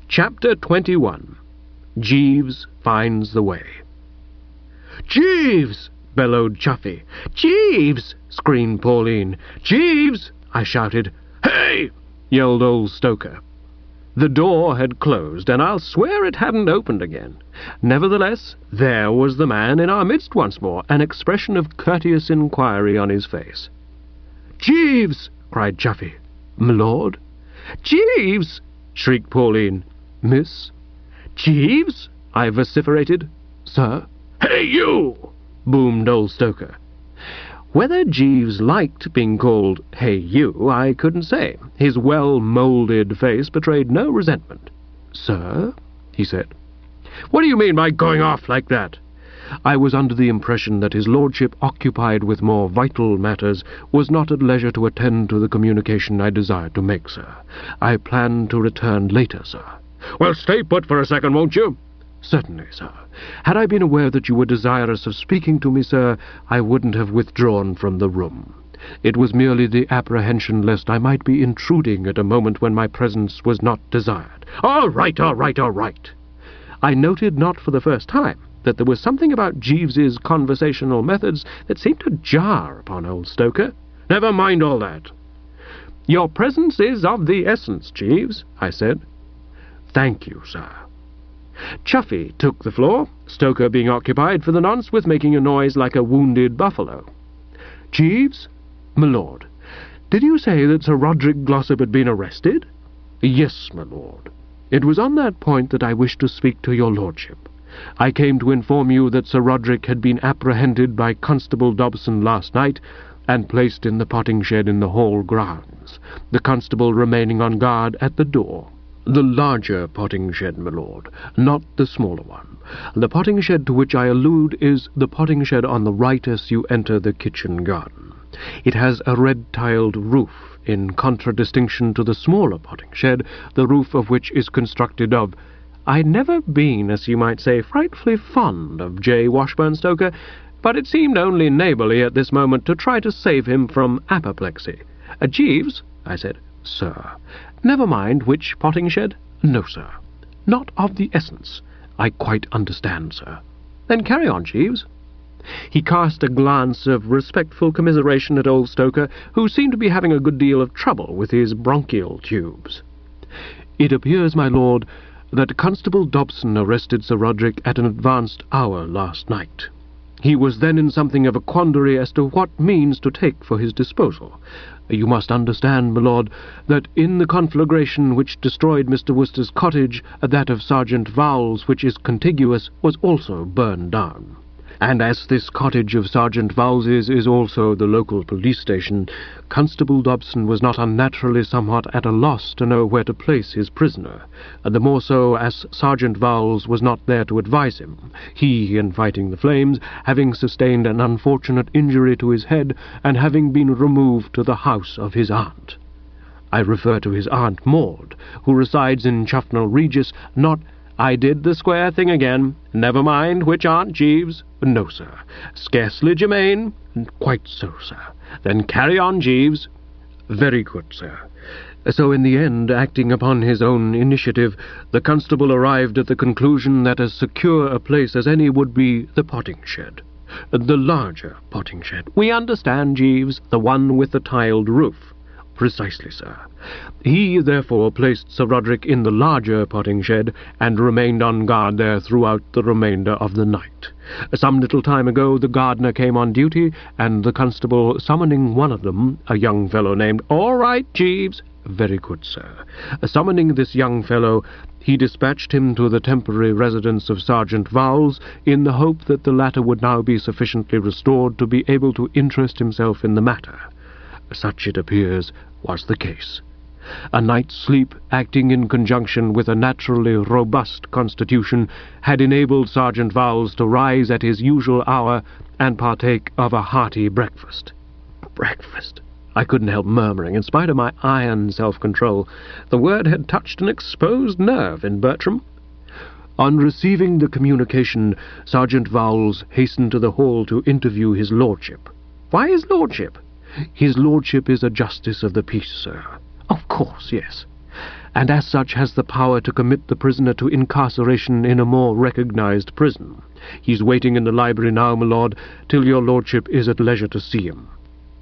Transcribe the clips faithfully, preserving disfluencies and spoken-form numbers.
Chapter twenty-one. Jeeves Finds the Way. "Jeeves!" bellowed Chuffy. "Jeeves!" screamed Pauline. "Jeeves!" I shouted. "Hey!" yelled old Stoker. The door had closed, and I'll swear it hadn't opened again. Nevertheless, there was the man in our midst once more, an expression of courteous inquiry on his face. "Jeeves!" cried Chuffy. "M'lord?" "Jeeves!" shrieked Pauline. "Miss?" "Jeeves!" I vociferated. "Sir?" "Hey, you!" boomed old Stoker. Whether Jeeves liked being called "Hey, you," I couldn't say. His well-moulded face betrayed no resentment. "Sir?" he said. "What do you mean by going off like that?" I was under the impression that his lordship, occupied with more vital matters, was not at leisure to attend to the communication I desired to make, sir. I planned to return later, sir. "Well, stay put for a second, won't you?" "Certainly, sir. Had I been aware that you were desirous of speaking to me, sir, I wouldn't have withdrawn from the room. It was merely the apprehension lest I might be intruding at a moment when my presence was not desired." "All right, all right, all right." I noted, not for the first time, that there was something about Jeeves's conversational methods that seemed to jar upon old Stoker. "Never mind all that." "Your presence is of the essence, Jeeves," I said. "Thank you, sir." Chuffy took the floor, Stoker being occupied for the nonce with making a noise like a wounded buffalo. "Jeeves? M'lord, did you say that Sir Roderick Glossop had been arrested?" "Yes, m'lord. It was on that point that I wished to speak to your lordship. I came to inform you that Sir Roderick had been apprehended by Constable Dobson last night and placed in the potting shed in the hall grounds, the constable remaining on guard at the door. The larger potting shed, m'lord, not the smaller one. The potting shed to which I allude is the potting shed on the right as you enter the kitchen garden. It has a red-tiled roof, in contradistinction to the smaller potting shed, the roof of which is constructed of— I'd never been, as you might say, frightfully fond of J. Washburn Stoker, but it seemed only neighbourly at this moment to try to save him from apoplexy. Uh, "Jeeves," I said. "Sir." "Never mind which potting shed?" "No, sir. Not of the essence." "I quite understand, sir." "Then carry on, Jeeves." He cast a glance of respectful commiseration at old Stoker, who seemed to be having a good deal of trouble with his bronchial tubes. "It appears, my lord, that Constable Dobson arrested Sir Roderick at an advanced hour last night. He was then in something of a quandary as to what means to take for his disposal. You must understand, my lord, that in the conflagration which destroyed Mister Worcester's cottage, that of Sergeant Vowles, which is contiguous, was also burned down. And as this cottage of Sergeant Vowles's is also the local police station, Constable Dobson was not unnaturally somewhat at a loss to know where to place his prisoner, and the more so as Sergeant Vowles was not there to advise him, he, in fighting the flames, having sustained an unfortunate injury to his head, and having been removed to the house of his aunt. I refer to his Aunt Maud, who resides in Chuffnell Regis, not— I did the square thing again. Never mind which Aunt, Jeeves." "No, sir." "Scarcely germane." "Quite so, sir." "Then carry on, Jeeves." "Very good, sir. So in the end, acting upon his own initiative, the constable arrived at the conclusion that as secure a place as any would be the potting shed. The larger potting shed." "We understand, Jeeves, the one with the tiled roof." "Precisely, sir. He, therefore, placed Sir Roderick in the larger potting shed, and remained on guard there throughout the remainder of the night. Some little time ago the gardener came on duty, and the constable, summoning one of them, a young fellow named— "All right, Jeeves." "Very good, sir. Summoning this young fellow, he dispatched him to the temporary residence of Sergeant Vowles, in the hope that the latter would now be sufficiently restored to be able to interest himself in the matter. Such, it appears, was the case. A night's sleep, acting in conjunction with a naturally robust constitution, had enabled Sergeant Vowles to rise at his usual hour and partake of a hearty breakfast. Breakfast! I couldn't help murmuring, in spite of my iron self-control. The word had touched an exposed nerve in Bertram. On receiving the communication, Sergeant Vowles hastened to the hall to interview his lordship. "Why his lordship?" "His lordship is a justice of the peace, sir." "Of course, yes." and as such has the power to commit the prisoner to incarceration in a more recognized prison. He's waiting in the library now, my lord, till your lordship is at leisure to see him."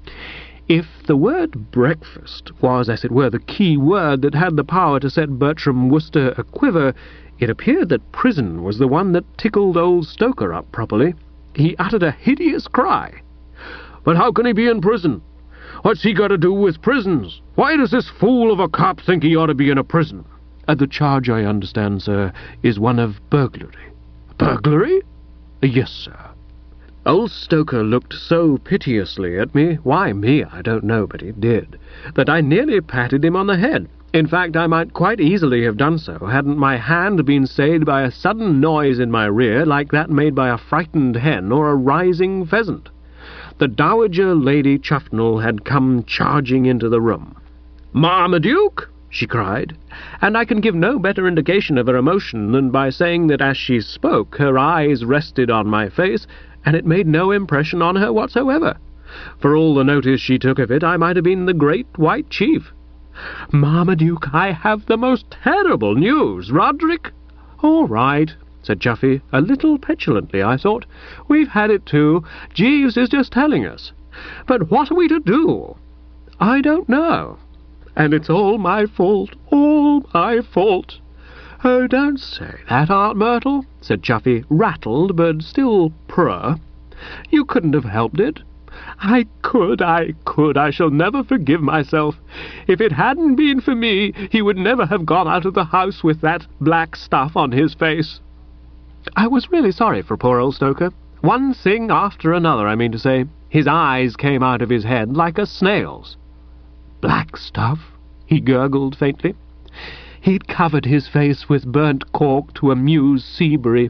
If the word breakfast was, as it were, the key word that had the power to set Bertram Wooster a-quiver, it appeared that prison was the one that tickled old Stoker up properly. He uttered a hideous cry. "But how can he be in prison? What's he got to do with prisons? Why does this fool of a cop think he ought to be in a prison?" Uh, the charge, I understand, sir, is one of burglary." "Burglary?" "Yes, sir." Old Stoker looked so piteously at me, why me I don't know, but he did, that I nearly patted him on the head. In fact, I might quite easily have done so, hadn't my hand been stayed by a sudden noise in my rear, like that made by a frightened hen or a rising pheasant. The Dowager Lady Chuffnell had come charging into the room. "Marmaduke!" she cried, and I can give no better indication of her emotion than by saying that as she spoke her eyes rested on my face, and it made no impression on her whatsoever. For all the notice she took of it, I might have been the great white chief. "Marmaduke, I have the most terrible news, Roderick." "All right," said Chuffy, a little petulantly, I thought. "We've had it too. Jeeves is just telling us. But what are we to do?" "I don't know. And it's all my fault, all my fault." "Oh, don't say that, Aunt Myrtle," said Chuffy, rattled, but still purr. "You couldn't have helped it." "I could, I could. I shall never forgive myself. If it hadn't been for me, he would never have gone out of the house with that black stuff on his face." I was really sorry for poor old Stoker. One thing after another, I mean to say. His eyes came out of his head like a snail's. "Black stuff?" he gurgled faintly. He'd covered his face with burnt cork to amuse Seabury.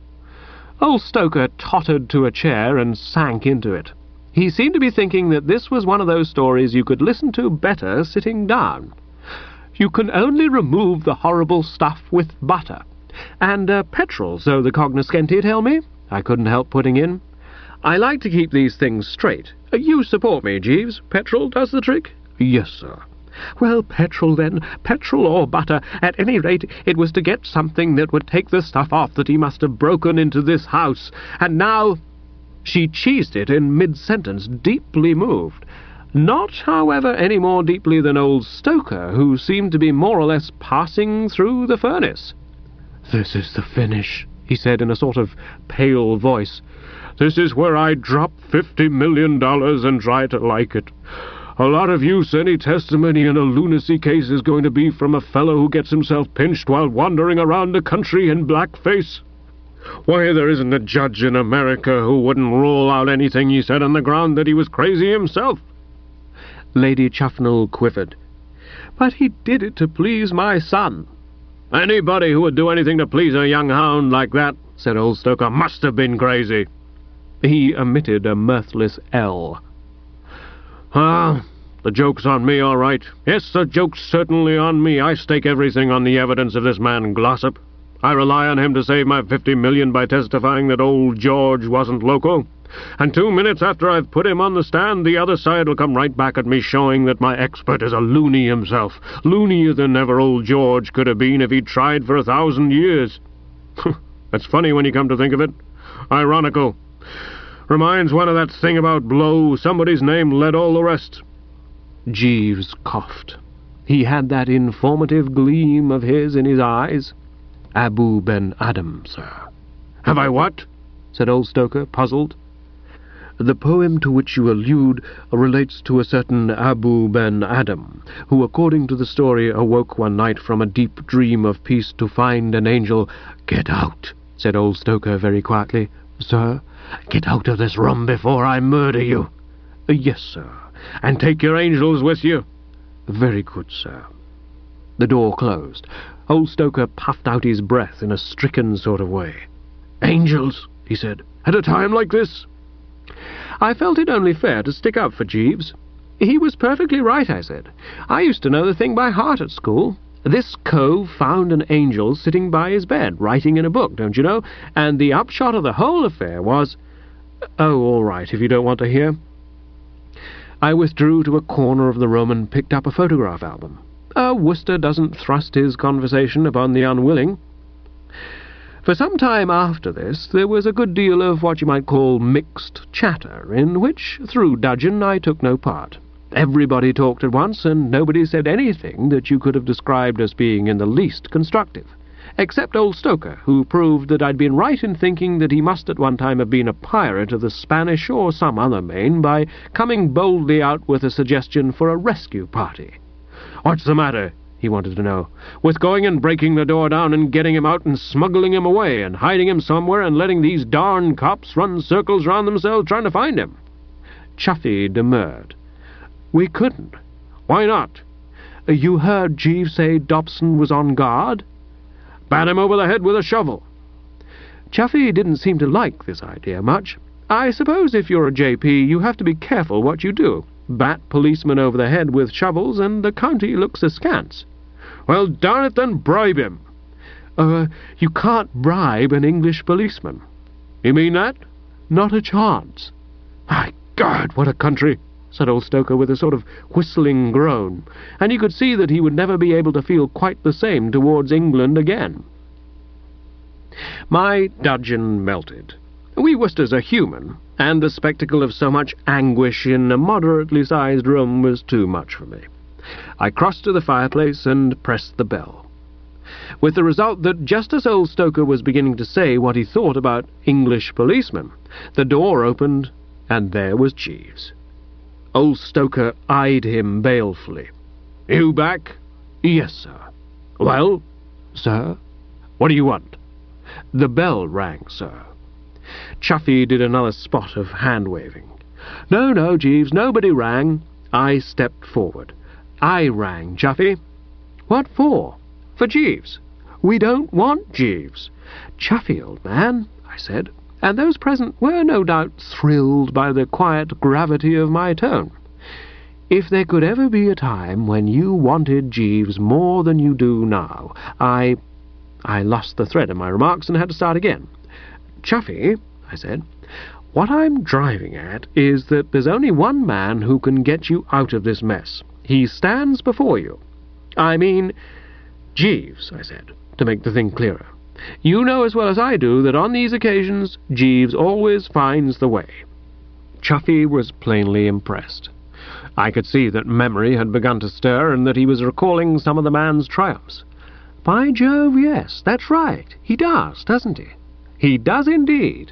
Old Stoker tottered to a chair and sank into it. He seemed to be thinking that this was one of those stories you could listen to better sitting down. "You can only remove the horrible stuff with butter. And uh, petrol, so the cognoscenti tell me," I couldn't help putting in. "I like to keep these things straight. Uh, you support me, Jeeves? Petrol does the trick?" "Yes, sir." "Well, petrol then, petrol or butter. At any rate, it was to get something that would take the stuff off that he must have broken into this house. And now—" She cheesed it in mid-sentence, deeply moved. Not, however, any more deeply than old Stoker, who seemed to be more or less passing through the furnace. "This is the finish," he said in a sort of pale voice. "This is where I drop fifty million dollars and try to like it. A lot of use any testimony in a lunacy case is going to be from a fellow who gets himself pinched while wandering around the country in blackface. Why, there isn't a judge in America who wouldn't rule out anything he said on the ground that he was crazy himself." Lady Chuffnell quivered. "But he did it to please my son." "Anybody who would do anything to please a young hound like that," said old Stoker, "must have been crazy." He emitted a mirthless L. "Ah, the joke's on me, all right. Yes, the joke's certainly on me. I stake everything on the evidence of this man Glossop. I rely on him to save my fifty million by testifying that old George wasn't loco. And two minutes after I've put him on the stand, the other side will come right back at me showing that my expert is a loony himself, loonier than ever old George could have been if he'd tried for a thousand years. That's funny when you come to think of it. Ironical. Reminds one of that thing about blow, somebody's name led all the rest." Jeeves coughed. He had that informative gleam of his in his eyes. "Abu Ben Adam, sir." "Have I what?" said old Stoker, puzzled. "The poem to which you allude relates to a certain Abu Ben Adam, who, according to the story, awoke one night from a deep dream of peace to find an angel—" "Get out," said old Stoker very quietly. "Sir?" "Get out of this room before I murder you." "Yes, sir." "And take your angels with you." "Very good, sir." The door closed. Old Stoker puffed out his breath in a stricken sort of way. "Angels," he said, "at a time like this?" I felt it only fair to stick up for Jeeves. He was perfectly right, I said. I used to know the thing by heart at school. This cove found an angel sitting by his bed, writing in a book, don't you know? And the upshot of the whole affair was— Oh, all right, if you don't want to hear. I withdrew to a corner of the room and picked up a photograph album. A Worcester doesn't thrust his conversation upon the unwilling. For some time after this, there was a good deal of what you might call mixed chatter, in which, through dudgeon, I took no part. Everybody talked at once, and nobody said anything that you could have described as being in the least constructive, except old Stoker, who proved that I'd been right in thinking that he must at one time have been a pirate of the Spanish or some other main by coming boldly out with a suggestion for a rescue party. "What's the matter?" he wanted to know, "with going and breaking the door down and getting him out and smuggling him away and hiding him somewhere and letting these darn cops run circles round themselves trying to find him?" Chuffy demurred. "We couldn't." "Why not?" "You heard Jeeves say Dobson was on guard?" "Bat him over the head with a shovel." Chuffy didn't seem to like this idea much. I suppose if you're a J P you have to be careful what you do. Bat policemen over the head with shovels, and the county looks askance. "Well, darn it, then bribe him." Uh, you can't bribe an English policeman." "You mean that?" "Not a chance." "My God, what a country!" said old Stoker with a sort of whistling groan, and you could see that he would never be able to feel quite the same towards England again. My dudgeon melted. We Worcesters are human, and the spectacle of so much anguish in a moderately sized room was too much for me. I crossed to the fireplace and pressed the bell, with the result that just as old Stoker was beginning to say what he thought about English policemen, the door opened, and there was Jeeves. Old Stoker eyed him balefully. "You back?" "Yes, sir." "Well?" "Sir?" "What do you want?" "The bell rang, sir." Chuffy did another spot of hand-waving. "No, no, Jeeves, nobody rang." I stepped forward. "I rang, Chuffy." "What for?" "For Jeeves." "We don't want Jeeves." "Chuffy, old man," I said, and those present were no doubt thrilled by the quiet gravity of my tone. "If there could ever be a time when you wanted Jeeves more than you do now, I—" I lost the thread of my remarks and had to start again. "Chuffy," I said, "what I'm driving at is that there's only one man who can get you out of this mess. He stands before you. I mean, Jeeves," I said, to make the thing clearer. "You know as well as I do that on these occasions Jeeves always finds the way." Chuffy was plainly impressed. I could see that memory had begun to stir and that he was recalling some of the man's triumphs. "By Jove, yes, that's right. He does, doesn't he?" "He does indeed."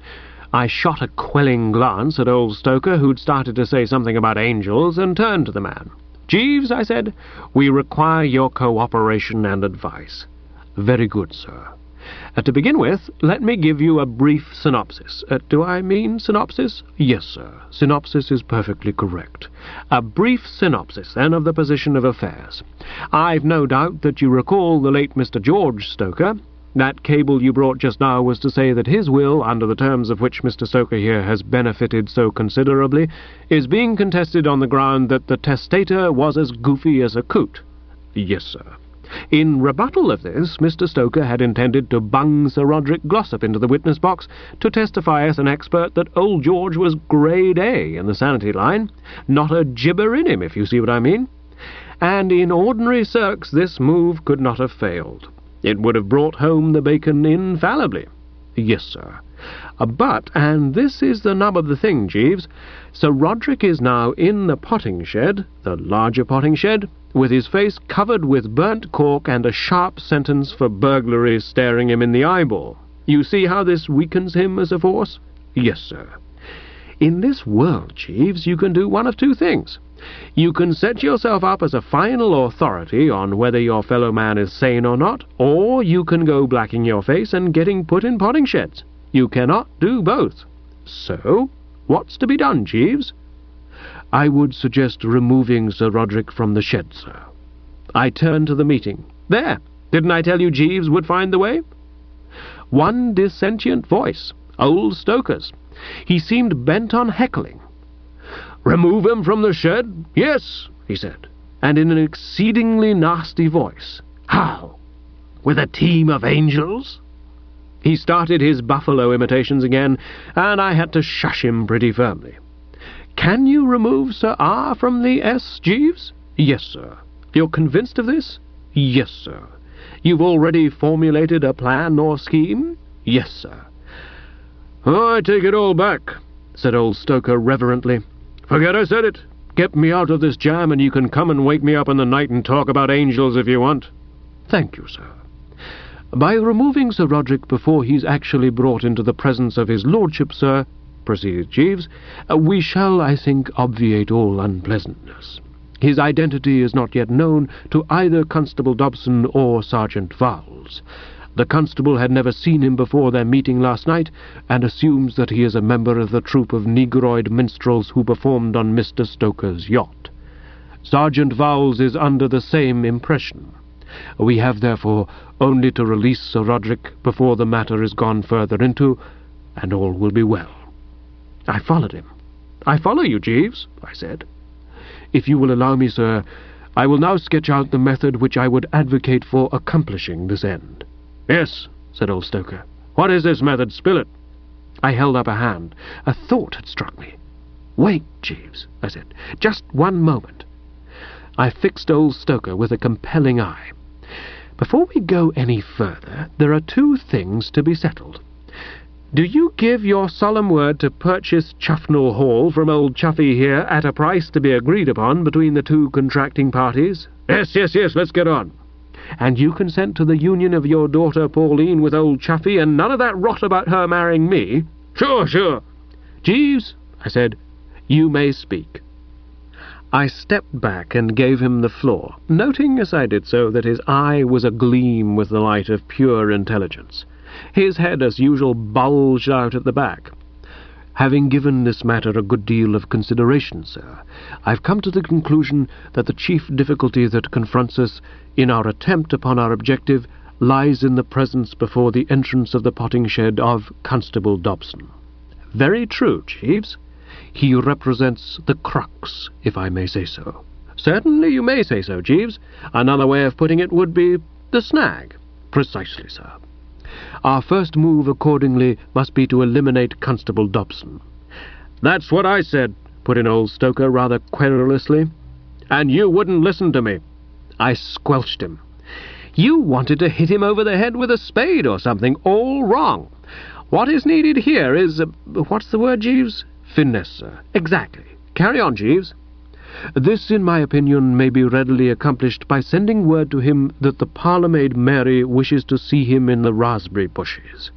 I shot a quelling glance at old Stoker, who'd started to say something about angels, and turned to the man. "Jeeves," I said, "we require your cooperation and advice." "Very good, sir. Uh, to begin with, let me give you a brief synopsis. Uh, do I mean synopsis?" "Yes, sir. Synopsis is perfectly correct." "A brief synopsis, then, of the position of affairs. I've no doubt that you recall the late Mister George Stoker. That cable you brought just now was to say that his will, under the terms of which Mister Stoker here has benefited so considerably, is being contested on the ground that the testator was as goofy as a coot." "Yes, sir." In rebuttal of this, Mister Stoker had intended to bung Sir Roderick Glossop into the witness box to testify as an expert that old George was grade A in the sanity line, not a gibber in him, if you see what I mean. And in ordinary circs this move could not have failed. It would have brought home the bacon infallibly. "Yes, sir. Uh, but, and this is the nub of the thing, Jeeves, Sir Roderick is now in the potting shed, the larger potting shed, with his face covered with burnt cork and a sharp sentence for burglary staring him in the eyeball. You see how this weakens him as a force?" "Yes, sir." In this world, Jeeves, you can do one of two things. You can set yourself up as a final authority on whether your fellow man is sane or not, or you can go blacking your face and getting put in potting sheds. You cannot do both. So, what's to be done, Jeeves?" "I would suggest removing Sir Roderick from the shed, sir." I turned to the meeting. There! Didn't I tell you Jeeves would find the way? One dissentient voice, old Stoker's. He seemed bent on heckling. "Remove him from the shed? Yes," he said, and in an exceedingly nasty voice. "How? With a team of angels?" He started his buffalo imitations again, and I had to shush him pretty firmly. "Can you remove Sir R. from the S, Jeeves?" "Yes, sir." You're convinced of this? Yes, sir. You've already formulated a plan or scheme? Yes, sir. Oh, I take it all back, said old Stoker reverently. Forget I said it. Get me out of this jam, and you can come and wake me up in the night and talk about angels if you want. Thank you, sir. By removing Sir Roderick before he's actually brought into the presence of his lordship, sir, proceeded Jeeves, we shall, I think, obviate all unpleasantness. His identity is not yet known to either Constable Dobson or Sergeant Vowles. The constable had never seen him before their meeting last night, and assumes that he is a member of the troupe of negroid minstrels who performed on Mister Stoker's yacht. Sergeant Vowles is under the same impression. We have, therefore, only to release Sir Roderick before the matter is gone further into, and all will be well. I followed him. I follow you, Jeeves, I said. If you will allow me, sir, I will now sketch out the method which I would advocate for accomplishing this end. Yes, said old Stoker. What is this method? Spill it. I held up a hand. A thought had struck me. Wait, Jeeves, I said. Just one moment. I fixed old Stoker with a compelling eye. Before we go any further, there are two things to be settled. Do you give your solemn word to purchase Chuffnell Hall from old Chuffy here at a price to be agreed upon between the two contracting parties? Yes, yes, yes, let's get on. And you consent to the union of your daughter Pauline with old Chuffy, and none of that rot about her marrying me? Sure, sure. Jeeves, I said, you may speak. I stepped back and gave him the floor, noting as I did so that his eye was agleam with the light of pure intelligence. His head, as usual, bulged out at the back. Having given this matter a good deal of consideration, sir, I've come to the conclusion that the chief difficulty that confronts us in our attempt upon our objective lies in the presence before the entrance of the potting shed of Constable Dobson. Very true, Jeeves. He represents the crux, if I may say so. Certainly you may say so, Jeeves. Another way of putting it would be the snag. Precisely, sir. Our first move, accordingly, must be to eliminate Constable Dobson. That's what I said, put in old Stoker rather querulously. And you wouldn't listen to me. I squelched him. You wanted to hit him over the head with a spade or something. All wrong. What is needed here is... Uh, what's the word, Jeeves? Finesse, sir. Exactly. Carry on, Jeeves. This, in my opinion, may be readily accomplished by sending word to him that the parlour-maid Mary wishes to see him in the raspberry bushes.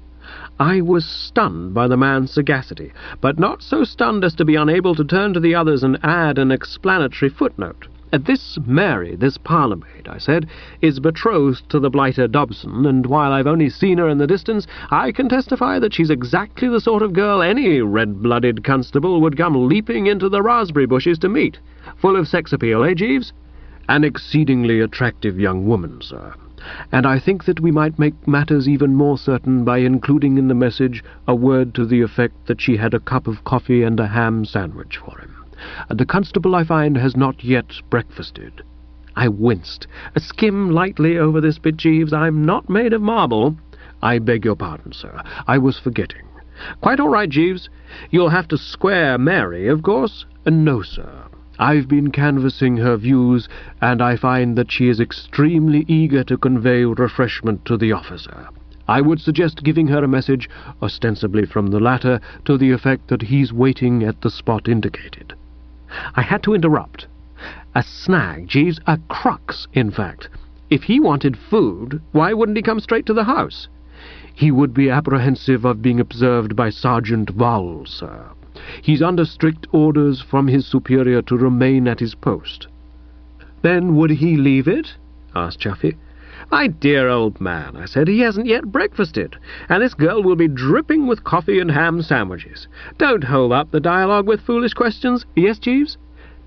I was stunned by the man's sagacity, but not so stunned as to be unable to turn to the others and add an explanatory footnote. This Mary, this parlour-maid, I said, is betrothed to the blighter Dobson, and while I've only seen her in the distance, I can testify that she's exactly the sort of girl any red-blooded constable would come leaping into the raspberry bushes to meet. Full of sex appeal, eh, Jeeves? An exceedingly attractive young woman, sir. And I think that we might make matters even more certain by including in the message a word to the effect that she had a cup of coffee and a ham sandwich for him. The constable, I find, has not yet breakfasted. I winced. Skim lightly over this bit, Jeeves. I'm not made of marble. I beg your pardon, sir. I was forgetting. Quite all right, Jeeves. You'll have to square Mary, of course. No, sir. I've been canvassing her views, and I find that she is extremely eager to convey refreshment to the officer. I would suggest giving her a message, ostensibly from the latter, to the effect that he's waiting at the spot indicated. I had to interrupt. A snag, Jeeves, a crux, in fact. If he wanted food, why wouldn't he come straight to the house? He would be apprehensive of being observed by Sergeant Vowles, sir. He's under strict orders from his superior to remain at his post. Then would he leave it? Asked Chuffy. My dear old man, I said, he hasn't yet breakfasted, and this girl will be dripping with coffee and ham sandwiches. Don't hold up the dialogue with foolish questions. Yes, Jeeves?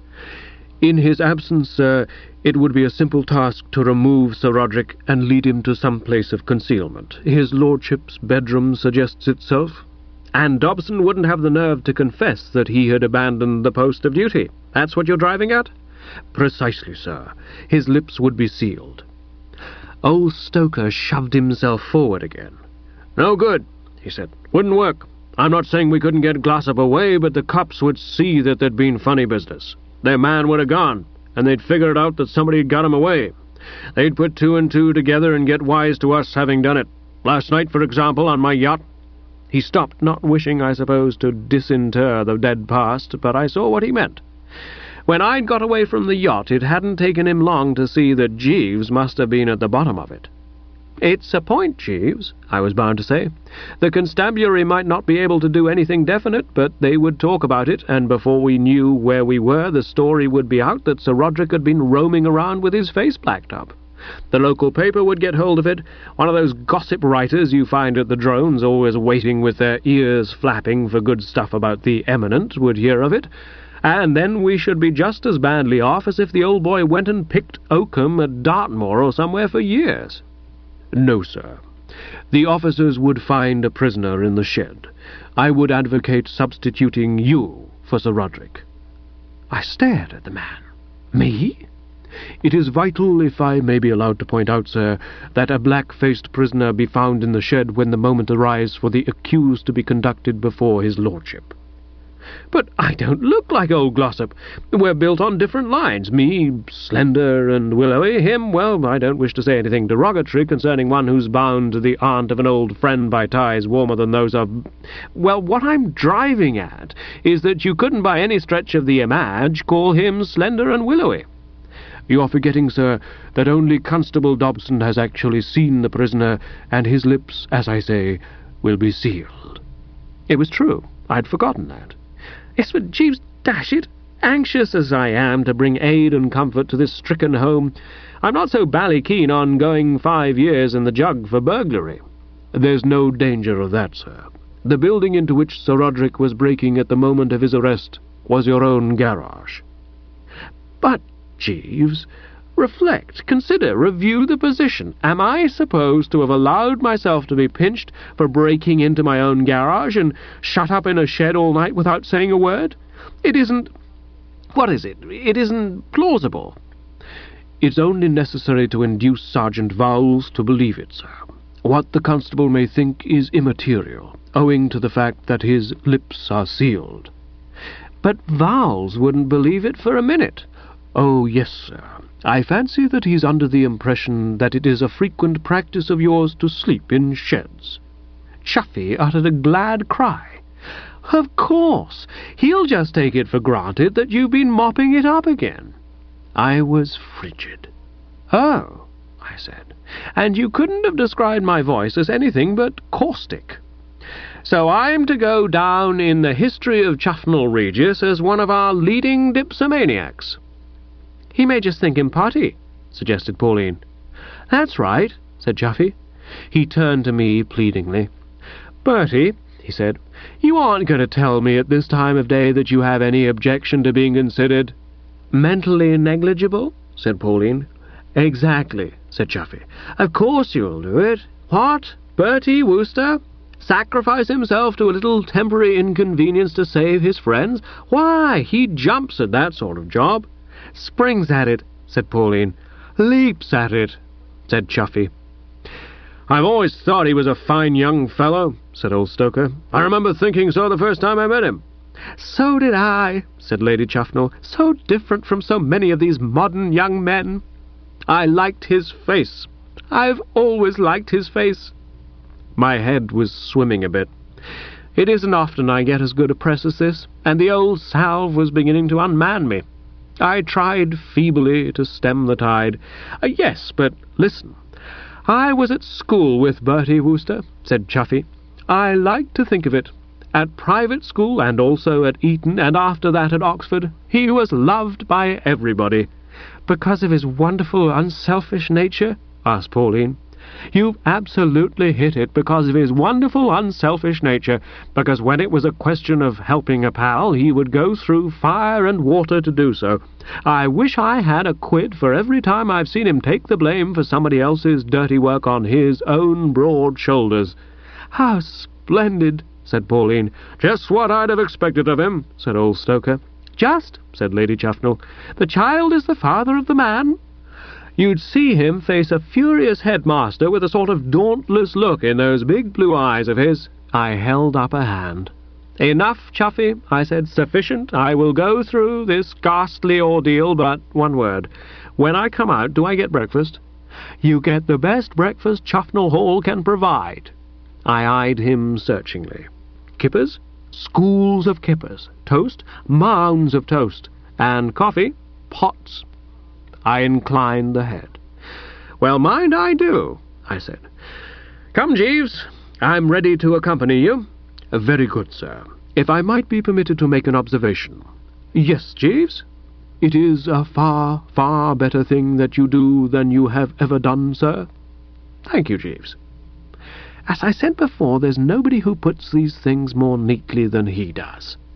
In his absence, sir, it would be a simple task to remove Sir Roderick and lead him to some place of concealment. His lordship's bedroom suggests itself. And Dobson wouldn't have the nerve to confess that he had abandoned the post of duty. That's what you're driving at? Precisely, sir. His lips would be sealed. Old Stoker shoved himself forward again. No good, he said. Wouldn't work. I'm not saying we couldn't get Glossop away, but the cops would see that there'd been funny business. Their man would have gone, and they'd figure it out that somebody had got him away. They'd put two and two together and get wise to us having done it. Last night, for example, on my yacht—" He stopped, not wishing, I suppose, to disinter the dead past, but I saw what he meant. When I'd got away from the yacht, it hadn't taken him long to see that Jeeves must have been at the bottom of it. "It's a point, Jeeves," I was bound to say. "The constabulary might not be able to do anything definite, but they would talk about it, and before we knew where we were, the story would be out that Sir Roderick had been roaming around with his face blacked up. The local paper would get hold of it, one of those gossip writers you find at the Drones, always waiting with their ears flapping for good stuff about the eminent, would hear of it, and then we should be just as badly off as if the old boy went and picked oakum at Dartmoor or somewhere for years." "No, sir. The officers would find a prisoner in the shed. I would advocate substituting you for Sir Roderick." I stared at the man. "Me?" "It is vital, if I may be allowed to point out, sir, that a black-faced prisoner be found in the shed when the moment arrives for the accused to be conducted before his lordship." "But I don't look like old Glossop. We're built on different lines. Me, slender and willowy. Him, well, I don't wish to say anything derogatory concerning one who's bound to the aunt of an old friend by ties warmer than those of— Well, what I'm driving at is that you couldn't by any stretch of the imag call him slender and willowy." "You are forgetting, sir, that only Constable Dobson has actually seen the prisoner, and his lips, as I say, will be sealed." It was true. I'd forgotten that. "Yes, but Jeeves, dash it, anxious as I am to bring aid and comfort to this stricken home, I'm not so bally keen on going five years in the jug for burglary." "There's no danger of that, sir. The building into which Sir Roderick was breaking at the moment of his arrest was your own garage." "But, Jeeves, reflect, consider, review the position. Am I supposed to have allowed myself to be pinched for breaking into my own garage and shut up in a shed all night without saying a word? It isn't— What is it? It isn't plausible." "It's only necessary to induce Sergeant Vowles to believe it, sir. What the constable may think is immaterial, owing to the fact that his lips are sealed." "But Vowles wouldn't believe it for a minute." "Oh, yes, sir. I fancy that he's under the impression that it is a frequent practice of yours to sleep in sheds." Chuffy uttered a glad cry. "Of course! He'll just take it for granted that you've been mopping it up again." I was frigid. "Oh," I said, "and you couldn't have described my voice as anything but caustic. So I'm to go down in the history of Chuffnell Regis as one of our leading dipsomaniacs." "He may just think him potty," suggested Pauline. "That's right," said Chuffy. He turned to me pleadingly. "Bertie," he said, "you aren't going to tell me at this time of day that you have any objection to being considered—" "Mentally negligible?" said Pauline. "Exactly," said Chuffy. "Of course you'll do it. What? Bertie Wooster? Sacrifice himself to a little temporary inconvenience to save his friends? Why, he jumps at that sort of job." "Springs at it," said Pauline. "Leaps at it," said Chuffy. "I've always thought he was a fine young fellow," said old Stoker. "I remember thinking so the first time I met him." "So did I," said Lady Chuffnell. "So different from so many of these modern young men. I liked his face. I've always liked his face." My head was swimming a bit. It isn't often I get as good a press as this, and the old salve was beginning to unman me. I tried feebly to stem the tide. Uh, yes, but listen. "I was at school with Bertie Wooster," said Chuffy. "I like to think of it. At private school, and also at Eton, and after that at Oxford, he was loved by everybody." "Because of his wonderful, unselfish nature?" asked Pauline. "You've absolutely hit it, because of his wonderful, unselfish nature, because when it was a question of helping a pal, he would go through fire and water to do so. I wish I had a quid for every time I've seen him take the blame for somebody else's dirty work on his own broad shoulders." "How splendid," said Pauline. "Just what I'd have expected of him," said old Stoker. "Just," said Lady Chuffnell. "The child is the father of the man." You'd see him face a furious headmaster with a sort of dauntless look in those big blue eyes of his. I held up a hand. "Enough, Chuffy," I said. "Sufficient. I will go through this ghastly ordeal, but one word. When I come out, do I get breakfast?" "You get the best breakfast Chuffnell Hall can provide." I eyed him searchingly. "Kippers?" "Schools of kippers. Toast? Mounds of toast. And coffee? Pots." I inclined the head. "Well, mind I do," I said. "Come, Jeeves. I'm ready to accompany you." "Very good, sir. If I might be permitted to make an observation." "Yes, Jeeves?" "It is a far, far better thing that you do than you have ever done, sir." "Thank you, Jeeves." As I said before, there's nobody who puts these things more neatly than he does.